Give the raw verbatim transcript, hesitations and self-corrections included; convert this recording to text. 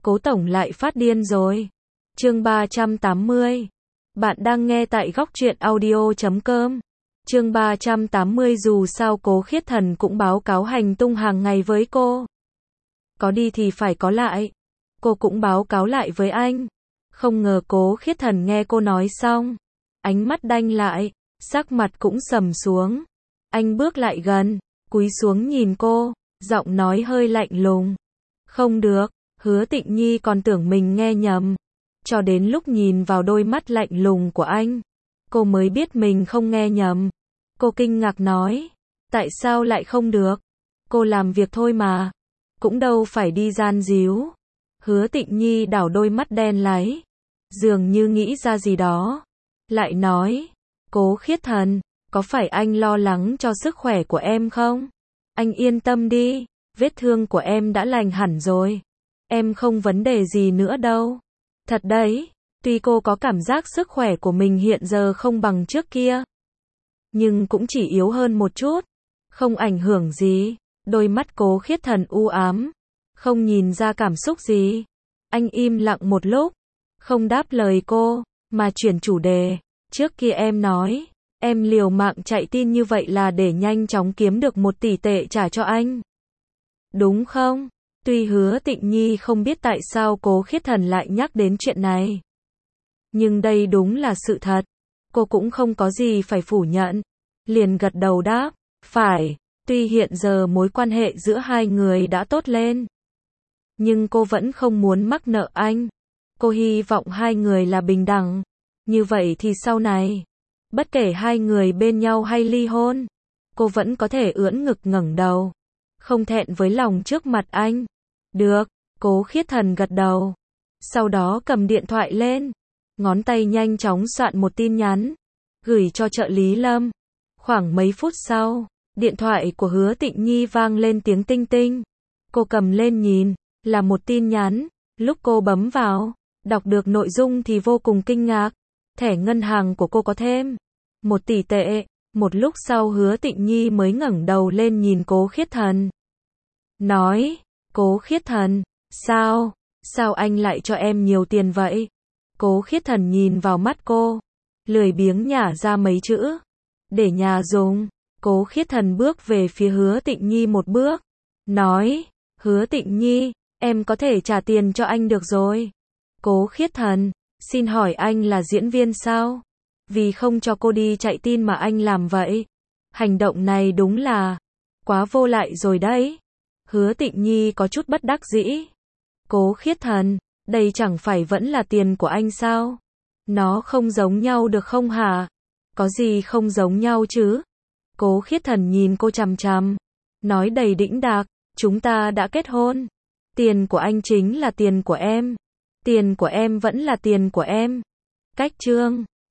Cố tổng lại phát điên rồi. Chương ba trăm tám mươi. Bạn đang nghe tại góc truyện audio chấm com. Chương ba trăm tám mươi dù sao Cố Khiết Thần cũng báo cáo hành tung hàng ngày với cô. Có đi thì phải có lại. Cô cũng báo cáo lại với anh. Không ngờ Cố Khiết Thần nghe cô nói xong, ánh mắt đanh lại, sắc mặt cũng sầm xuống. Anh bước lại gần, cúi xuống nhìn cô, giọng nói hơi lạnh lùng. Không được, Hứa Tịnh Nhi còn tưởng mình nghe nhầm. Cho đến lúc nhìn vào đôi mắt lạnh lùng của anh, cô mới biết mình không nghe nhầm. Cô kinh ngạc nói, tại sao lại không được? Cô làm việc thôi mà, cũng đâu phải đi gian díu. Hứa Tịnh Nhi đảo đôi mắt đen láy, dường như nghĩ ra gì đó. Lại nói, Cố Khiết Thần, có phải anh lo lắng cho sức khỏe của em không? Anh yên tâm đi, vết thương của em đã lành hẳn rồi. Em không vấn đề gì nữa đâu. Thật đấy, tuy cô có cảm giác sức khỏe của mình hiện giờ không bằng trước kia, nhưng cũng chỉ yếu hơn một chút, không ảnh hưởng gì. Đôi mắt Cố Khiết Thần u ám, không nhìn ra cảm xúc gì. Anh im lặng một lúc, không đáp lời cô, mà chuyển chủ đề. Trước kia em nói, em liều mạng chạy tin như vậy là để nhanh chóng kiếm được một tỷ tệ trả cho anh. Đúng không? Tuy Hứa Tịnh Nhi không biết tại sao Cố Khiết Thần lại nhắc đến chuyện này, nhưng đây đúng là sự thật. Cô cũng không có gì phải phủ nhận, liền gật đầu đáp, phải. Tuy hiện giờ mối quan hệ giữa hai người đã tốt lên, nhưng cô vẫn không muốn mắc nợ anh. Cô hy vọng hai người là bình đẳng. Như vậy thì sau này, bất kể hai người bên nhau hay ly hôn, cô vẫn có thể ưỡn ngực ngẩng đầu, không thẹn với lòng trước mặt anh. Được, Cố Khiết Thần gật đầu. Sau đó cầm điện thoại lên, ngón tay nhanh chóng soạn một tin nhắn, gửi cho trợ lý Lâm. Khoảng mấy phút sau, điện thoại của Hứa Tịnh Nhi vang lên tiếng tinh tinh. Cô cầm lên nhìn, là một tin nhắn. Lúc cô bấm vào, đọc được nội dung thì vô cùng kinh ngạc. Thẻ ngân hàng của cô có thêm một tỷ tệ. Một lúc sau Hứa Tịnh Nhi mới ngẩng đầu lên nhìn Cố Khiết Thần, nói, Cố Khiết Thần, sao, sao anh lại cho em nhiều tiền vậy? Cố Khiết Thần nhìn vào mắt cô, lười biếng nhả ra mấy chữ, để nhà dùng. Cố Khiết Thần bước về phía Hứa Tịnh Nhi một bước, nói, Hứa Tịnh Nhi, em có thể trả tiền cho anh được rồi. Cố Khiết Thần, xin hỏi anh là diễn viên sao? Vì không cho cô đi chạy tin mà anh làm vậy? Hành động này đúng là quá vô lại rồi đấy. Hứa Tịnh Nhi có chút bất đắc dĩ. Cố Khiết Thần, đây chẳng phải vẫn là tiền của anh sao? Nó không giống nhau được không hả? Có gì không giống nhau chứ? Cố Khiết Thần nhìn cô chằm chằm, nói đầy đĩnh đạc, chúng ta đã kết hôn. Tiền của anh chính là tiền của em. Tiền của em vẫn là tiền của em. Cách chương